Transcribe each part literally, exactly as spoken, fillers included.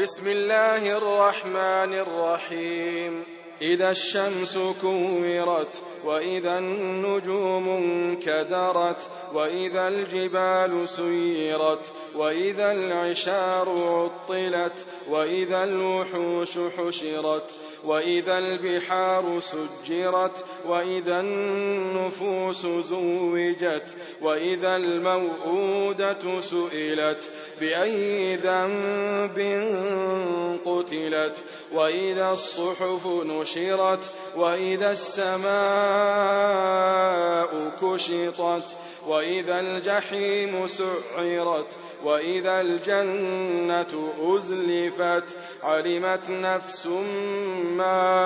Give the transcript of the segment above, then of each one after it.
بسم الله الرحمن الرحيم. إذا الشمس كورت وإذا النجوم انكدرت وإذا الجبال سيرت وإذا العشار عطلت وإذا الوحوش حشرت وإذا البحار سجرت وإذا النفوس زوجت وإذا الموءودة سئلت بأي ذنب قتلت وإذا الصحف نشرت وإذا السماء كشطت وإذا الجحيم سعرت وإذا الجنة أزلفت علمت نفس ما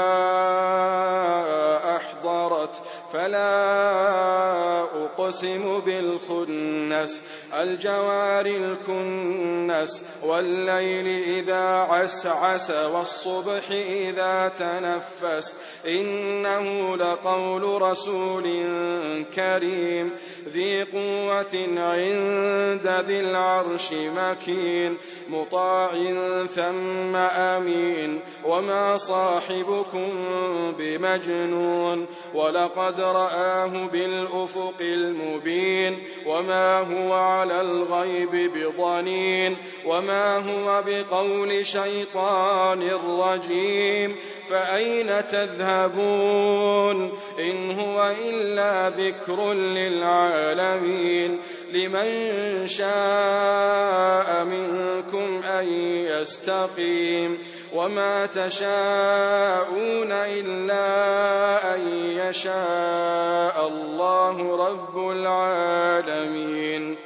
أحضرت فلا أقسم بالخنس الجوار الكنس والليل إذا عسعس والصبح إذا تنفس إنه لقول رسول كريم ذي قوة عند ذي العرش مكين مطاع ثم أمين وما صاحبكم بمجنون ولقد رآه بالأفق المبين وما هو على الغيب بضنين وما هو بقول شيطان رجيم فأين تذهبون إن هو إلا ذكر للعالمين لمن شاء منكم أن يستقيم وما تشاءون إلا أن يشاء الله رب العالمين.